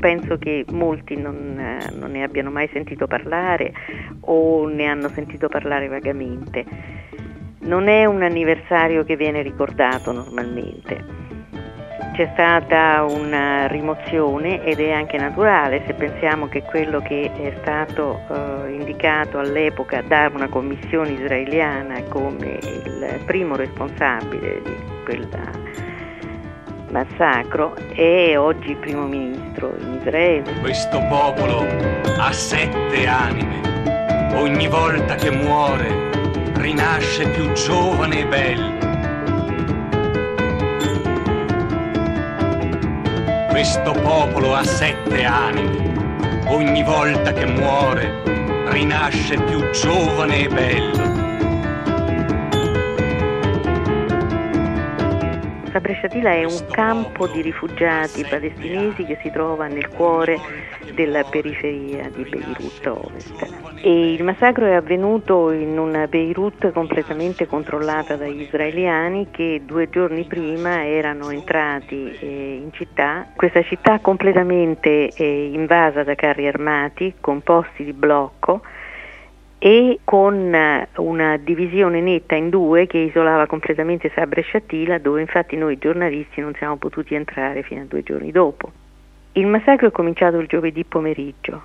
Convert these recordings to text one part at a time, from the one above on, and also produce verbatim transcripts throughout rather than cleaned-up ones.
penso che molti non, eh, non ne abbiano mai sentito parlare o ne hanno sentito parlare vagamente. Non è un anniversario che viene ricordato normalmente. C'è stata una rimozione ed è anche naturale se pensiamo che quello che è stato eh, indicato all'epoca da una commissione israeliana come il primo responsabile di quel massacro è oggi primo ministro in Israele. Questo popolo ha sette anime. Ogni volta che muore rinasce più giovane e bello. Questo popolo ha sette anime. Ogni volta che muore rinasce più giovane e bello. Sabra Shatila è un campo di rifugiati palestinesi che si trova nel cuore della periferia di Beirut Ovest. E il massacro è avvenuto in una Beirut completamente controllata dagli israeliani che due giorni prima erano entrati eh, in città. Questa città completamente eh, invasa da carri armati con posti di blocco e con una divisione netta in due che isolava completamente Sabra Shatila, dove infatti noi giornalisti non siamo potuti entrare fino a due giorni dopo. Il massacro è cominciato il giovedì pomeriggio.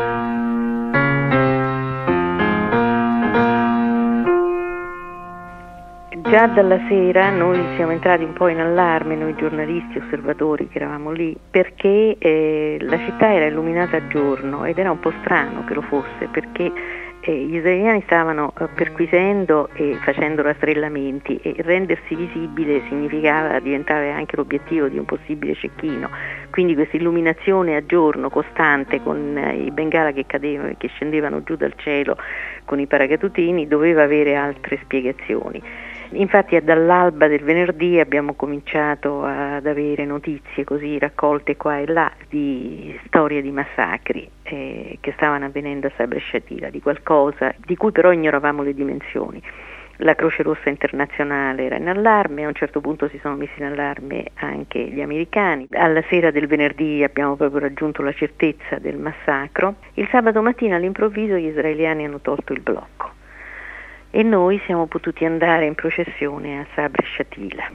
Già dalla sera noi siamo entrati un po' in allarme, noi giornalisti, osservatori che eravamo lì, perché eh, la città era illuminata a giorno ed era un po' strano che lo fosse, perché eh, gli israeliani stavano eh, perquisendo e facendo rastrellamenti e rendersi visibile significava diventare anche l'obiettivo di un possibile cecchino. Quindi questa illuminazione a giorno costante con eh, i bengala che cadevano e che scendevano giù dal cielo con i paracadutini doveva avere altre spiegazioni. Infatti dall'alba del venerdì abbiamo cominciato ad avere notizie così raccolte qua e là di storie di massacri eh, che stavano avvenendo a Sabra Shatila, di qualcosa di cui però ignoravamo le dimensioni. La Croce Rossa Internazionale era in allarme, a un certo punto si sono messi in allarme anche gli americani. Alla sera del venerdì abbiamo proprio raggiunto la certezza del massacro. Il sabato mattina all'improvviso gli israeliani hanno tolto il blocco e noi siamo potuti andare in processione a Sabra Shatila.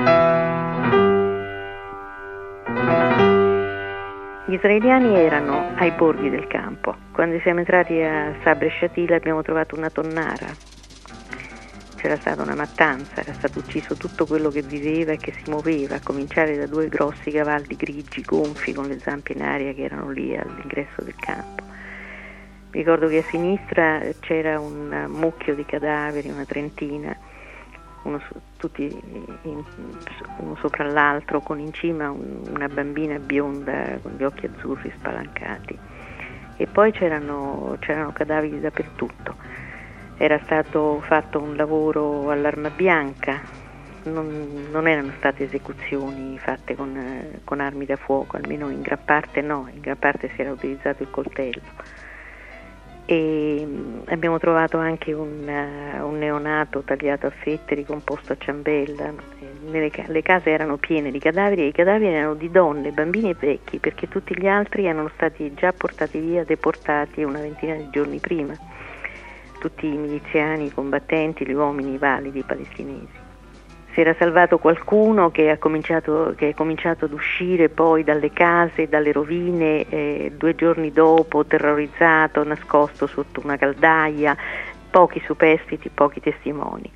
Gli israeliani erano ai bordi del campo. Quando siamo entrati a Sabra Shatila abbiamo trovato una tonnara. C'era stata una mattanza, era stato ucciso tutto quello che viveva e che si muoveva, a cominciare da due grossi cavalli grigi, gonfi, con le zampe in aria che erano lì all'ingresso del campo. Ricordo che a sinistra c'era un mucchio di cadaveri, una trentina, uno, su, tutti in, uno sopra l'altro, con in cima un, una bambina bionda con gli occhi azzurri spalancati. E poi c'erano, c'erano cadaveri dappertutto. Era stato fatto un lavoro all'arma bianca, non, non erano state esecuzioni fatte con, con armi da fuoco, almeno in gran parte no, in gran parte si era utilizzato il coltello. E abbiamo trovato anche un, uh, un neonato tagliato a fette, ricomposto a ciambella. Nelle, le case erano piene di cadaveri e i cadaveri erano di donne, bambini e vecchi, perché tutti gli altri erano stati già portati via, deportati una ventina di giorni prima, tutti i miliziani, i combattenti, gli uomini validi palestinesi. Si era salvato qualcuno che ha cominciato, che è cominciato ad uscire poi dalle case, dalle rovine, eh, due giorni dopo, terrorizzato, nascosto sotto una caldaia, pochi superstiti, pochi testimoni.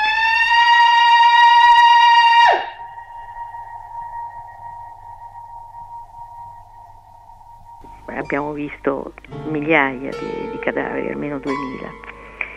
Abbiamo visto migliaia di, di cadaveri, almeno duemila.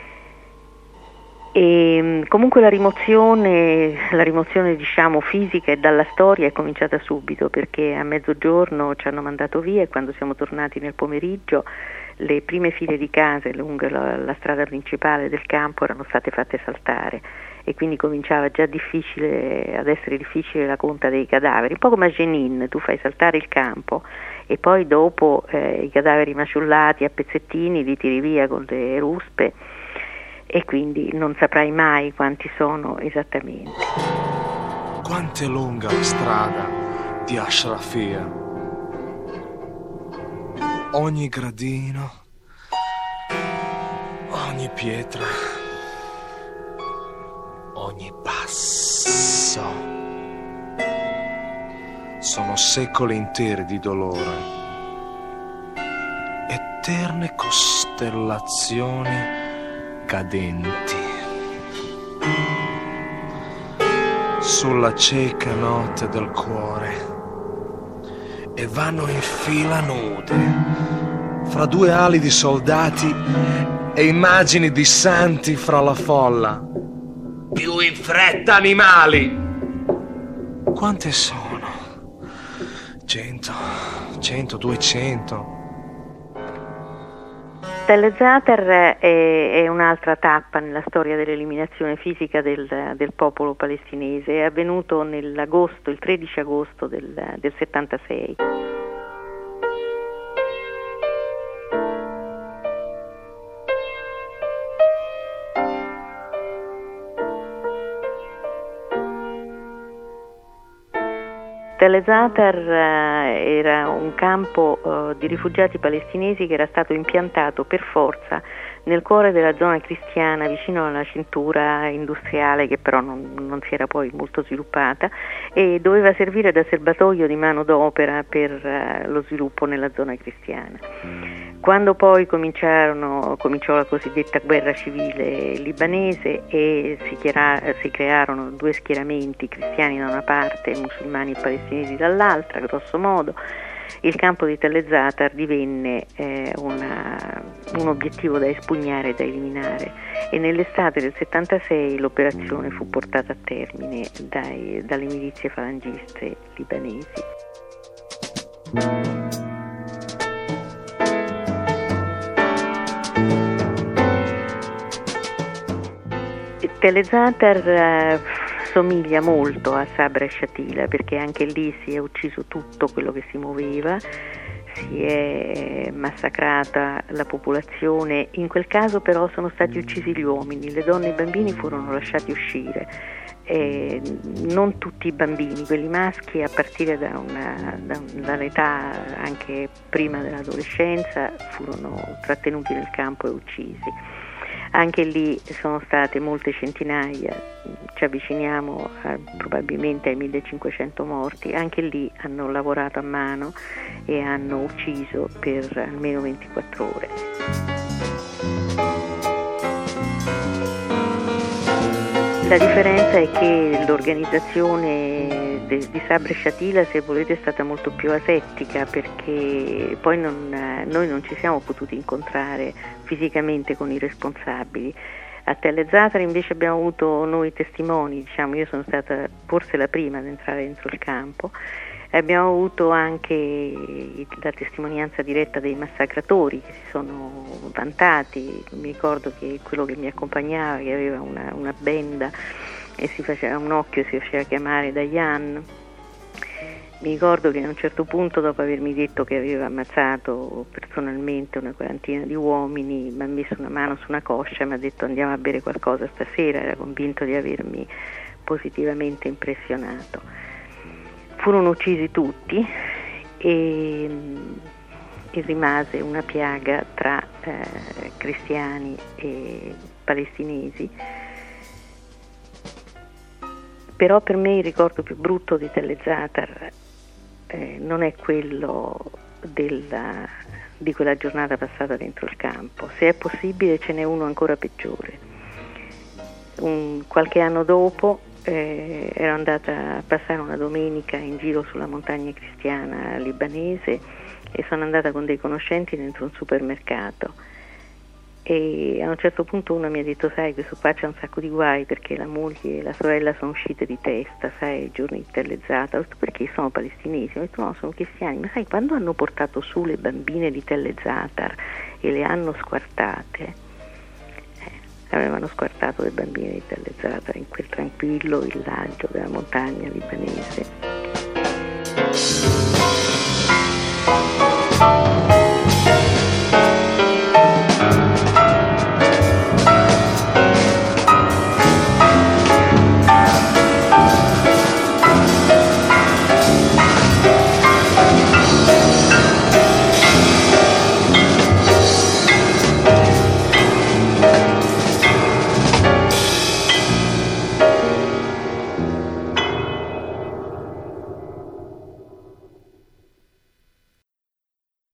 E comunque la rimozione, la rimozione diciamo fisica e dalla storia è cominciata subito, perché a mezzogiorno ci hanno mandato via e quando siamo tornati nel pomeriggio le prime file di case lungo la, la strada principale del campo erano state fatte saltare e quindi cominciava già difficile, ad essere difficile la conta dei cadaveri, un po' come a Jenin, tu fai saltare il campo e poi dopo eh, i cadaveri maciullati a pezzettini li tiri via con le ruspe e quindi non saprai mai quanti sono esattamente. Quanto è lunga la strada di Ashrafia? ogni gradino, ogni pietra, ogni passo. Sono secoli interi di dolore, eterne costellazioni cadenti sulla cieca notte del cuore, e vanno in fila nude fra due ali di soldati e immagini di santi fra la folla. Più in fretta, animali! Quante sono? Cento, cento, duecento. Telezatar è, è un'altra tappa nella storia dell'eliminazione fisica del, del popolo palestinese. È avvenuto nell'agosto, il tredici agosto del, del settantasei. Telezatar era un campo uh, di rifugiati palestinesi che era stato impiantato per forza nel cuore della zona cristiana, vicino alla cintura industriale, che però non, non si era poi molto sviluppata, e doveva servire da serbatoio di manodopera per uh, lo sviluppo nella zona cristiana. Quando poi cominciarono, cominciò la cosiddetta guerra civile libanese e si, chiara, si crearono due schieramenti, cristiani da una parte e musulmani e palestinesi dall'altra, grosso modo, il campo di Telezatar divenne eh, una, un obiettivo da espugnare e da eliminare, e nell'estate del settantasei l'operazione fu portata a termine dai, dalle milizie falangiste libanesi. Telezatar eh, somiglia molto a Sabra e Shatila, perché anche lì si è ucciso tutto quello che si muoveva, si è massacrata la popolazione. In quel caso però sono stati uccisi gli uomini, le donne e i bambini furono lasciati uscire, eh, non tutti i bambini, quelli maschi a partire da una, da, dall'età anche prima dell'adolescenza furono trattenuti nel campo e uccisi. Anche lì sono state molte centinaia, ci avviciniamo a, probabilmente ai millecinquecento morti. Anche lì hanno lavorato a mano e hanno ucciso per almeno ventiquattro ore. La differenza è che l'organizzazione de, di Sabra e Shatila, se volete, è stata molto più asettica, perché poi non, noi non ci siamo potuti incontrare fisicamente con i responsabili. A Telezatar invece abbiamo avuto noi testimoni, diciamo, io sono stata forse la prima ad entrare dentro il campo. Abbiamo avuto anche la testimonianza diretta dei massacratori che si sono vantati. Mi ricordo che quello che mi accompagnava, che aveva una, una benda e si faceva un occhio, si faceva chiamare Dayan. Mi ricordo che a un certo punto, dopo avermi detto che aveva ammazzato personalmente una quarantina di uomini, mi ha messo una mano su una coscia e mi ha detto: andiamo a bere qualcosa stasera. Era convinto di avermi positivamente impressionato. Furono uccisi tutti e, e rimase una piaga tra eh, cristiani e palestinesi. Però per me il ricordo più brutto di Telezatar eh, non è quello della, di quella giornata passata dentro il campo. Se è possibile ce n'è uno ancora peggiore. Un, qualche anno dopo Eh, ero andata a passare una domenica in giro sulla montagna cristiana libanese e sono andata con dei conoscenti dentro un supermercato, e a un certo punto uno mi ha detto: sai, questo qua c'è un sacco di guai perché la moglie e la sorella sono uscite di testa, sai, ai giorni di Telezatar. Ho detto: perché sono palestinesi? Ho detto: no, sono cristiani. Ma sai, quando hanno portato su le bambine di Telezatar e le hanno squartate, avevano squartato le bambine di Telezatar in quel tranquillo villaggio della montagna libanese.